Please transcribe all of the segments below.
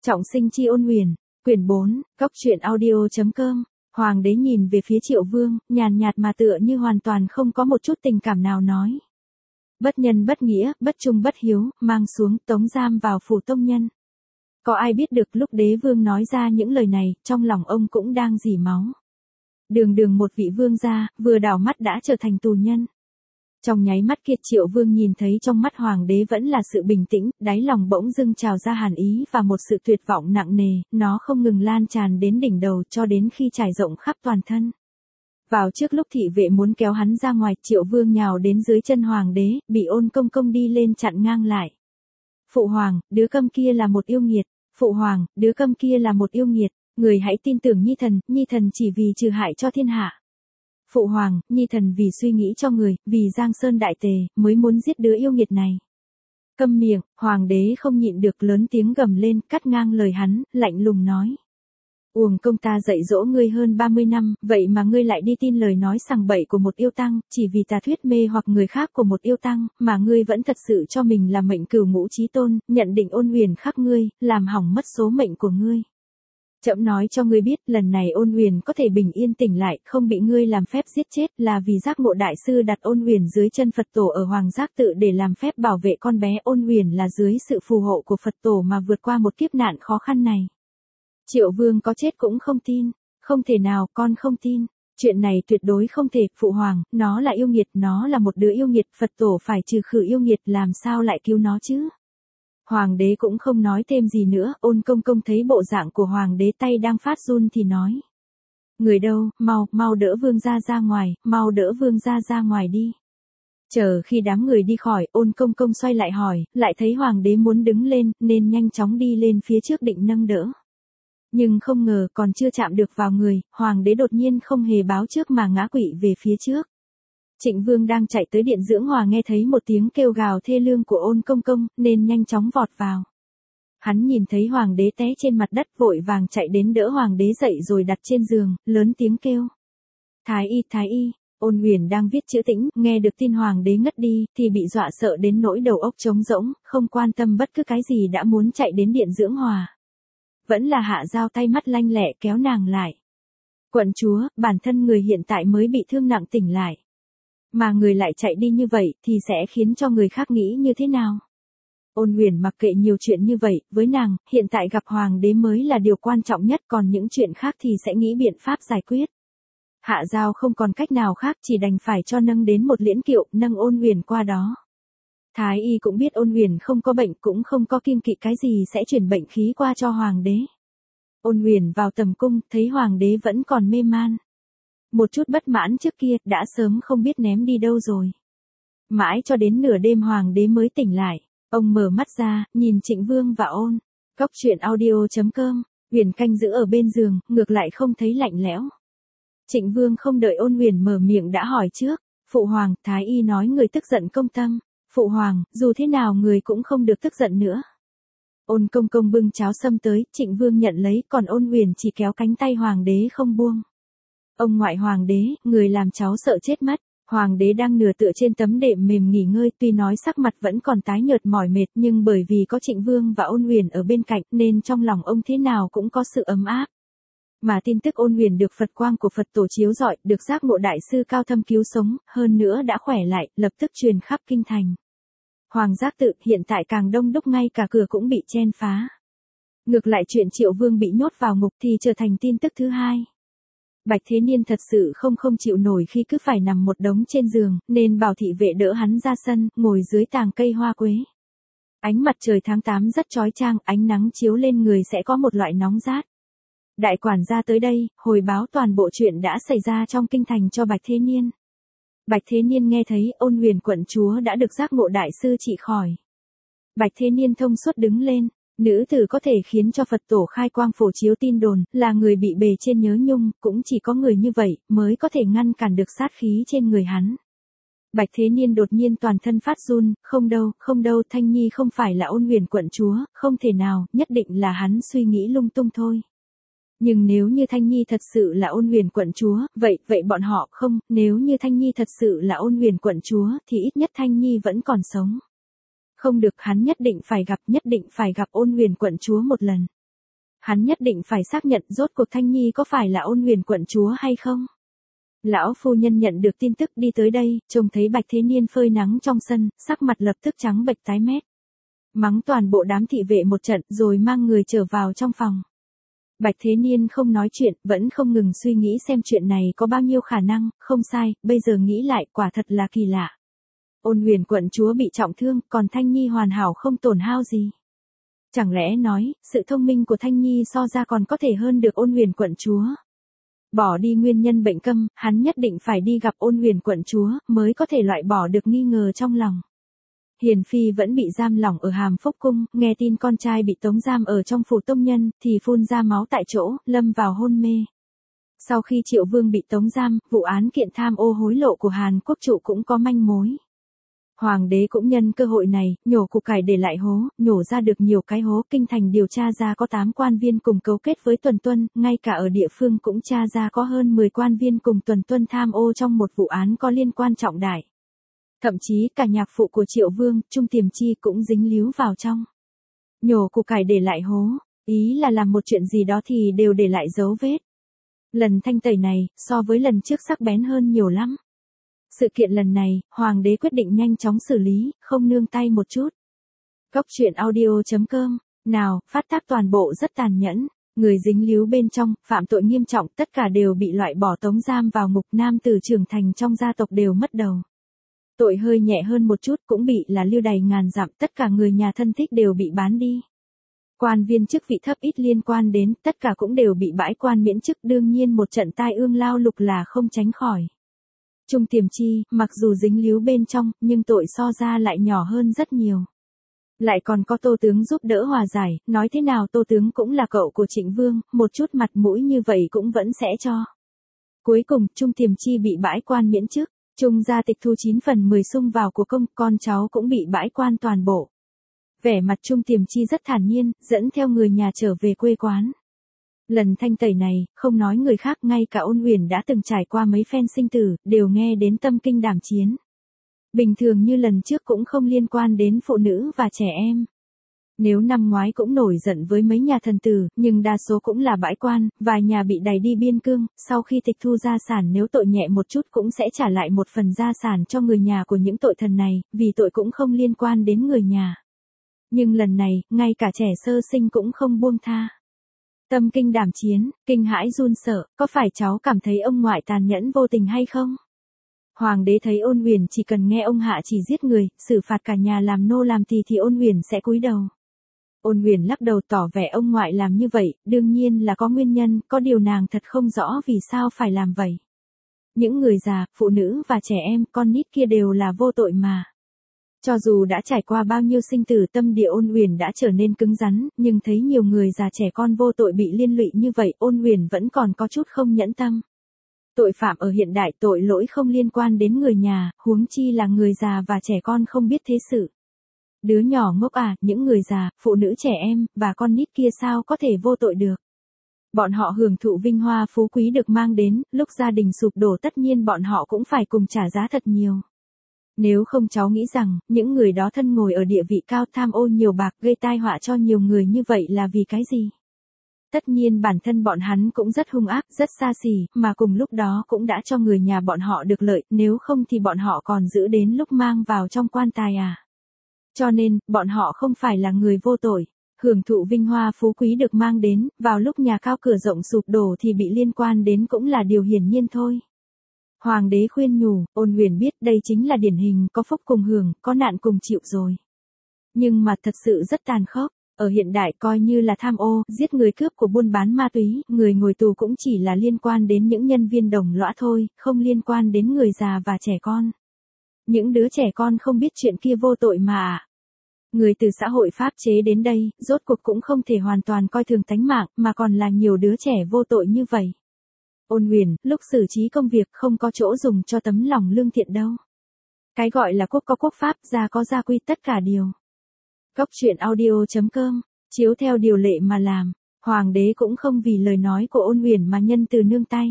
Trọng sinh chi ôn huyền, quyển 4, góc truyện audio.com. Hoàng đế nhìn về phía Triệu Vương, nhàn nhạt mà tựa như hoàn toàn không có một chút tình cảm nào nói. Bất nhân bất nghĩa, bất trung bất hiếu, mang xuống tống giam vào phủ tông nhân. Có ai biết được lúc đế vương nói ra những lời này, trong lòng ông cũng đang rỉ máu. Đường đường một vị vương gia, vừa đảo mắt đã trở thành tù nhân. Trong nháy mắt kia Triệu Vương nhìn thấy trong mắt hoàng đế vẫn là sự bình tĩnh, đáy lòng bỗng dưng trào ra hàn ý và một sự tuyệt vọng nặng nề, nó không ngừng lan tràn đến đỉnh đầu cho đến khi trải rộng khắp toàn thân. Vào trước lúc thị vệ muốn kéo hắn ra ngoài, Triệu Vương nhào đến dưới chân hoàng đế, bị Ôn Công Công đi lên chặn ngang lại. Phụ hoàng, đứa câm kia là một yêu nghiệt. Phụ hoàng, đứa câm kia là một yêu nghiệt. Người hãy tin tưởng Nhi thần chỉ vì trừ hại cho thiên hạ. Phụ hoàng, Nhi thần vì suy nghĩ cho người, vì Giang Sơn đại tề, mới muốn giết đứa yêu nghiệt này. Câm miệng, hoàng đế không nhịn được lớn tiếng gầm lên, cắt ngang lời hắn, lạnh lùng nói. Uổng công ta dạy dỗ ngươi hơn 30 năm, vậy mà ngươi lại đi tin lời nói sằng bậy của một yêu tăng, chỉ vì tà thuyết mê hoặc người khác của một yêu tăng, mà ngươi vẫn thật sự cho mình là mệnh cửu ngũ chí tôn, nhận định Ôn Huyền khắc ngươi, làm hỏng mất số mệnh của ngươi. Trẫm nói cho ngươi biết, lần này Ôn Huyền có thể bình yên tỉnh lại, không bị ngươi làm phép giết chết, là vì giác ngộ đại sư đặt Ôn Huyền dưới chân Phật tổ ở Hoàng Giác Tự để làm phép bảo vệ con bé Ôn Huyền, là dưới sự phù hộ của Phật tổ mà vượt qua một kiếp nạn khó khăn này. Triệu Vương có chết cũng không tin, không thể nào, con không tin. Chuyện này tuyệt đối không thể, phụ hoàng, nó là yêu nghiệt, nó là một đứa yêu nghiệt, Phật tổ phải trừ khử yêu nghiệt, làm sao lại cứu nó chứ? Hoàng đế cũng không nói thêm gì nữa, Ôn Công Công thấy bộ dạng của hoàng đế tay đang phát run thì nói. Người đâu, mau đỡ vương gia ra ngoài, mau đỡ vương gia ra ngoài đi. Chờ khi đám người đi khỏi, Ôn Công Công xoay lại hỏi, lại thấy hoàng đế muốn đứng lên, nên nhanh chóng đi lên phía trước định nâng đỡ. Nhưng không ngờ còn chưa chạm được vào người, hoàng đế đột nhiên không hề báo trước mà ngã quỵ về phía trước. Trịnh Vương đang chạy tới điện dưỡng hòa nghe thấy một tiếng kêu gào thê lương của Ôn Công Công, nên nhanh chóng vọt vào. Hắn nhìn thấy hoàng đế té trên mặt đất, vội vàng chạy đến đỡ hoàng đế dậy rồi đặt trên giường, lớn tiếng kêu. Thái y, Ôn Huyền đang viết chữ tĩnh, nghe được tin hoàng đế ngất đi, thì bị dọa sợ đến nỗi đầu óc trống rỗng, không quan tâm bất cứ cái gì đã muốn chạy đến điện dưỡng hòa. Vẫn là Hạ Giao tay mắt lanh lẹ kéo nàng lại. Quận chúa, bản thân người hiện tại mới bị thương nặng tỉnh lại. Mà người lại chạy đi như vậy thì sẽ khiến cho người khác nghĩ như thế nào? Ôn Huyền mặc kệ nhiều chuyện như vậy, với nàng, hiện tại gặp hoàng đế mới là điều quan trọng nhất, còn những chuyện khác thì sẽ nghĩ biện pháp giải quyết. Hạ Giao không còn cách nào khác, chỉ đành phải cho nâng đến một liễn kiệu, nâng Ôn Huyền qua đó. Thái y cũng biết Ôn Huyền không có bệnh, cũng không có kiêng kỵ cái gì sẽ chuyển bệnh khí qua cho hoàng đế. Ôn Huyền vào tầm cung, thấy hoàng đế vẫn còn mê man. Một chút bất mãn trước kia, đã sớm không biết ném đi đâu rồi. Mãi cho đến nửa đêm hoàng đế mới tỉnh lại, ông mở mắt ra, nhìn Trịnh Vương và Ôn. Góc truyện audio.com, Huyền canh giữ ở bên giường, ngược lại không thấy lạnh lẽo. Trịnh Vương không đợi Ôn Huyền mở miệng đã hỏi trước, phụ hoàng, thái y nói người tức giận công tâm. Phụ hoàng, dù thế nào người cũng không được tức giận nữa. Ôn Công Công bưng cháo sâm tới, Trịnh Vương nhận lấy, còn Ôn Huyền chỉ kéo cánh tay hoàng đế không buông. Ông ngoại hoàng đế, người làm cháu sợ chết mất. Hoàng đế đang nửa tựa trên tấm đệm mềm nghỉ ngơi, tuy nói sắc mặt vẫn còn tái nhợt mỏi mệt, nhưng bởi vì có Trịnh Vương và Ôn Huyền ở bên cạnh nên trong lòng ông thế nào cũng có sự ấm áp. Mà tin tức Ôn Huyền được Phật quang của Phật tổ chiếu rọi, được giác ngộ đại sư cao thâm cứu sống, hơn nữa đã khỏe lại, lập tức truyền khắp kinh thành. Hoàng Giác Tự hiện tại càng đông đúc, ngay cả cửa cũng bị chen phá. Ngược lại chuyện Triệu Vương bị nhốt vào ngục thì trở thành tin tức thứ hai. Bạch Thế Niên thật sự không chịu nổi khi cứ phải nằm một đống trên giường, nên bảo thị vệ đỡ hắn ra sân, ngồi dưới tàng cây hoa quế. Ánh mặt trời tháng 8 rất chói chang, ánh nắng chiếu lên người sẽ có một loại nóng rát. Đại quản gia tới đây, hồi báo toàn bộ chuyện đã xảy ra trong kinh thành cho Bạch Thế Niên. Bạch Thế Niên nghe thấy Ôn Huyền quận chúa đã được giác ngộ đại sư trị khỏi. Bạch Thế Niên thông suốt đứng lên, nữ tử có thể khiến cho Phật tổ khai quang phổ chiếu tin đồn, là người bị bề trên nhớ nhung, cũng chỉ có người như vậy mới có thể ngăn cản được sát khí trên người hắn. Bạch Thế Niên đột nhiên toàn thân phát run, không đâu, Thanh Nhi không phải là Ôn Huyền quận chúa, không thể nào, nhất định là hắn suy nghĩ lung tung thôi. Nhưng nếu như Thanh Nhi thật sự là Ôn Huyền quận chúa, vậy bọn họ không, nếu như Thanh Nhi thật sự là Ôn Huyền quận chúa, thì ít nhất Thanh Nhi vẫn còn sống. Không được, hắn nhất định phải gặp Ôn Huyền quận chúa một lần. Hắn nhất định phải xác nhận rốt cuộc Thanh Nhi có phải là Ôn Huyền quận chúa hay không. Lão phu nhân nhận được tin tức đi tới đây, trông thấy Bạch Thế Niên phơi nắng trong sân, sắc mặt lập tức trắng bệch tái mét. Mắng toàn bộ đám thị vệ một trận rồi mang người trở vào trong phòng. Bạch Thế Niên không nói chuyện, vẫn không ngừng suy nghĩ xem chuyện này có bao nhiêu khả năng, không sai, bây giờ nghĩ lại quả thật là kỳ lạ. Ôn Huyền quận chúa bị trọng thương, còn Thanh Nhi hoàn hảo không tổn hao gì. Chẳng lẽ nói, sự thông minh của Thanh Nhi so ra còn có thể hơn được Ôn Huyền quận chúa. Bỏ đi nguyên nhân bệnh câm, hắn nhất định phải đi gặp Ôn Huyền quận chúa, mới có thể loại bỏ được nghi ngờ trong lòng. Hiền Phi vẫn bị giam lỏng ở Hàm Phúc Cung, nghe tin con trai bị tống giam ở trong phủ tông nhân, thì phun ra máu tại chỗ, lâm vào hôn mê. Sau khi Triệu Vương bị tống giam, vụ án kiện tham ô hối lộ của Hàn Quốc trụ cũng có manh mối. Hoàng đế cũng nhân cơ hội này, nhổ củ cải để lại hố, nhổ ra được nhiều cái hố, kinh thành điều tra ra có 8 quan viên cùng cấu kết với Tuần Tuân, ngay cả ở địa phương cũng tra ra có hơn 10 quan viên cùng Tuần Tuân tham ô trong một vụ án có liên quan trọng đại. Thậm chí cả nhạc phụ của Triệu Vương, Trung Tiềm Chi cũng dính líu vào trong. Nhổ củ cải để lại hố, ý là làm một chuyện gì đó thì đều để lại dấu vết. Lần thanh tẩy này, so với lần trước sắc bén hơn nhiều lắm. Sự kiện lần này, Hoàng đế quyết định nhanh chóng xử lý, không nương tay một chút. Góc truyện audio.com, nào, phát tác toàn bộ rất tàn nhẫn. Người dính líu bên trong, phạm tội nghiêm trọng, tất cả đều bị loại bỏ tống giam vào ngục, nam tử trưởng thành trong gia tộc đều mất đầu. Tội hơi nhẹ hơn một chút cũng bị là lưu đày ngàn dặm, tất cả người nhà thân thích đều bị bán đi. Quan viên chức vị thấp ít liên quan đến, tất cả cũng đều bị bãi quan miễn chức, đương nhiên một trận tai ương lao lục là không tránh khỏi. Trung Tiềm Chi, mặc dù dính líu bên trong, nhưng tội so ra lại nhỏ hơn rất nhiều. Lại còn có Tô Tướng giúp đỡ hòa giải, nói thế nào Tô Tướng cũng là cậu của Trịnh Vương, một chút mặt mũi như vậy cũng vẫn sẽ cho. Cuối cùng, Trung Tiềm Chi bị bãi quan miễn chức. Trung gia tịch thu 9 phần 10 sung vào của công, con cháu cũng bị bãi quan toàn bộ. Vẻ mặt Trung Tiềm Chi rất thản nhiên, dẫn theo người nhà trở về quê quán. Lần thanh tẩy này, không nói người khác, ngay cả Ôn Huyền đã từng trải qua mấy phen sinh tử, đều nghe đến tâm kinh đảm chiến. Bình thường như lần trước cũng không liên quan đến phụ nữ và trẻ em. Nếu năm ngoái cũng nổi giận với mấy nhà thần tử, nhưng đa số cũng là bãi quan, vài nhà bị đày đi biên cương, sau khi tịch thu gia sản nếu tội nhẹ một chút cũng sẽ trả lại một phần gia sản cho người nhà của những tội thần này, vì tội cũng không liên quan đến người nhà. Nhưng lần này, ngay cả trẻ sơ sinh cũng không buông tha. Tâm kinh đảm chiến, kinh hãi run sợ, có phải cháu cảm thấy ông ngoại tàn nhẫn vô tình hay không? Hoàng đế thấy Ôn Huyền chỉ cần nghe ông hạ chỉ giết người, xử phạt cả nhà làm nô làm tỳ thì Ôn Huyền sẽ cúi đầu. Ôn Huyền lắc đầu tỏ vẻ ông ngoại làm như vậy, đương nhiên là có nguyên nhân, có điều nàng thật không rõ vì sao phải làm vậy. Những người già, phụ nữ và trẻ em, con nít kia đều là vô tội mà. Cho dù đã trải qua bao nhiêu sinh tử, tâm địa Ôn Huyền đã trở nên cứng rắn, nhưng thấy nhiều người già trẻ con vô tội bị liên lụy như vậy, Ôn Huyền vẫn còn có chút không nhẫn tâm. Tội phạm ở hiện đại, tội lỗi không liên quan đến người nhà, huống chi là người già và trẻ con không biết thế sự. Đứa nhỏ ngốc à, những người già, phụ nữ trẻ em, và con nít kia sao có thể vô tội được. Bọn họ hưởng thụ vinh hoa phú quý được mang đến, lúc gia đình sụp đổ tất nhiên bọn họ cũng phải cùng trả giá thật nhiều. Nếu không cháu nghĩ rằng, những người đó thân ngồi ở địa vị cao tham ô nhiều bạc gây tai họa cho nhiều người như vậy là vì cái gì? Tất nhiên bản thân bọn hắn cũng rất hung ác, rất xa xỉ, mà cùng lúc đó cũng đã cho người nhà bọn họ được lợi, nếu không thì bọn họ còn giữ đến lúc mang vào trong quan tài à. Cho nên, bọn họ không phải là người vô tội. Hưởng thụ vinh hoa phú quý được mang đến, vào lúc nhà cao cửa rộng sụp đổ thì bị liên quan đến cũng là điều hiển nhiên thôi. Hoàng đế khuyên nhủ, Ôn Huyền biết đây chính là điển hình có phúc cùng hưởng, có nạn cùng chịu rồi. Nhưng mà thật sự rất tàn khốc. Ở hiện đại coi như là tham ô, giết người cướp của buôn bán ma túy, người ngồi tù cũng chỉ là liên quan đến những nhân viên đồng lõa thôi, không liên quan đến người già và trẻ con. Những đứa trẻ con không biết chuyện kia vô tội mà. Người từ xã hội pháp chế đến đây, rốt cuộc cũng không thể hoàn toàn coi thường tánh mạng, mà còn là nhiều đứa trẻ vô tội như vậy. Ôn Huyền, lúc xử trí công việc không có chỗ dùng cho tấm lòng lương thiện đâu. Cái gọi là quốc có quốc pháp, gia có gia quy, tất cả điều. Góc truyện audio.com, chiếu theo điều lệ mà làm, Hoàng đế cũng không vì lời nói của Ôn Huyền mà nhân từ nương tay.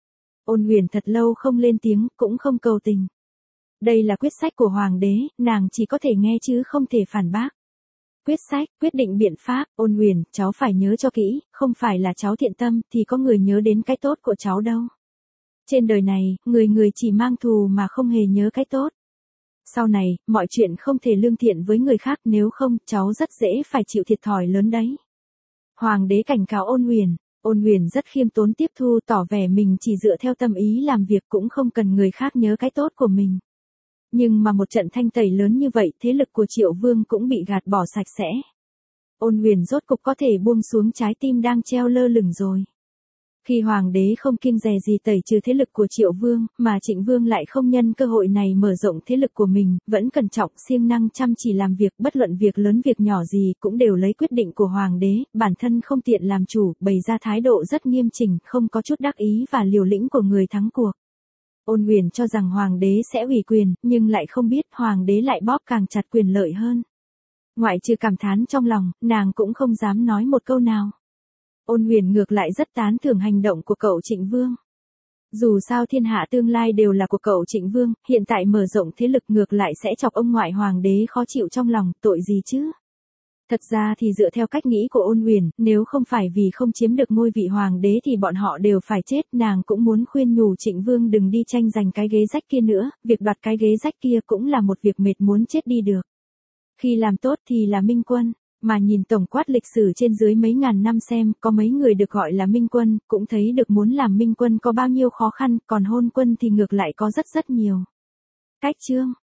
Ôn Huyền thật lâu không lên tiếng, cũng không cầu tình. Đây là quyết sách của Hoàng đế, nàng chỉ có thể nghe chứ không thể phản bác. quyết sách, quyết định biện pháp, Ôn Huyền, cháu phải nhớ cho kỹ, không phải là cháu thiện tâm thì có người nhớ đến cái tốt của cháu đâu. Trên đời này, người người chỉ mang thù mà không hề nhớ cái tốt. Sau này, mọi chuyện không thể lương thiện với người khác, nếu không, cháu rất dễ phải chịu thiệt thòi lớn đấy. Hoàng đế cảnh cáo Ôn Huyền. Ôn Huyền rất khiêm tốn tiếp thu, tỏ vẻ mình chỉ dựa theo tâm ý làm việc, cũng không cần người khác nhớ cái tốt của mình. Nhưng mà một trận thanh tẩy lớn như vậy, thế lực của Triệu Vương cũng bị gạt bỏ sạch sẽ. Ôn Huyền rốt cục có thể buông xuống trái tim đang treo lơ lửng rồi. Khi hoàng đế không kiêng dè gì tẩy trừ thế lực của Triệu Vương, mà Trịnh Vương lại không nhân cơ hội này mở rộng thế lực của mình, vẫn cẩn trọng siêng năng chăm chỉ làm việc, bất luận việc lớn việc nhỏ gì cũng đều lấy quyết định của hoàng đế, bản thân không tiện làm chủ, bày ra thái độ rất nghiêm chỉnh, không có chút đắc ý và liều lĩnh của người thắng cuộc. Ôn Huyền cho rằng hoàng đế sẽ ủy quyền, nhưng lại không biết hoàng đế lại bóp càng chặt quyền lợi hơn. Ngoại trừ cảm thán trong lòng, nàng cũng không dám nói một câu nào. Ôn Huyền ngược lại rất tán thưởng hành động của cậu Trịnh Vương. Dù sao thiên hạ tương lai đều là của cậu Trịnh Vương, hiện tại mở rộng thế lực ngược lại sẽ chọc ông ngoại hoàng đế khó chịu trong lòng, tội gì chứ? Thật ra thì dựa theo cách nghĩ của Ôn Huyền, nếu không phải vì không chiếm được ngôi vị hoàng đế thì bọn họ đều phải chết, nàng cũng muốn khuyên nhủ Trịnh Vương đừng đi tranh giành cái ghế rách kia nữa, việc đoạt cái ghế rách kia cũng là một việc mệt muốn chết đi được. Khi làm tốt thì là minh quân, mà nhìn tổng quát lịch sử trên dưới mấy ngàn năm xem, có mấy người được gọi là minh quân, cũng thấy được muốn làm minh quân có bao nhiêu khó khăn, còn hôn quân thì ngược lại có rất rất nhiều. Cách chương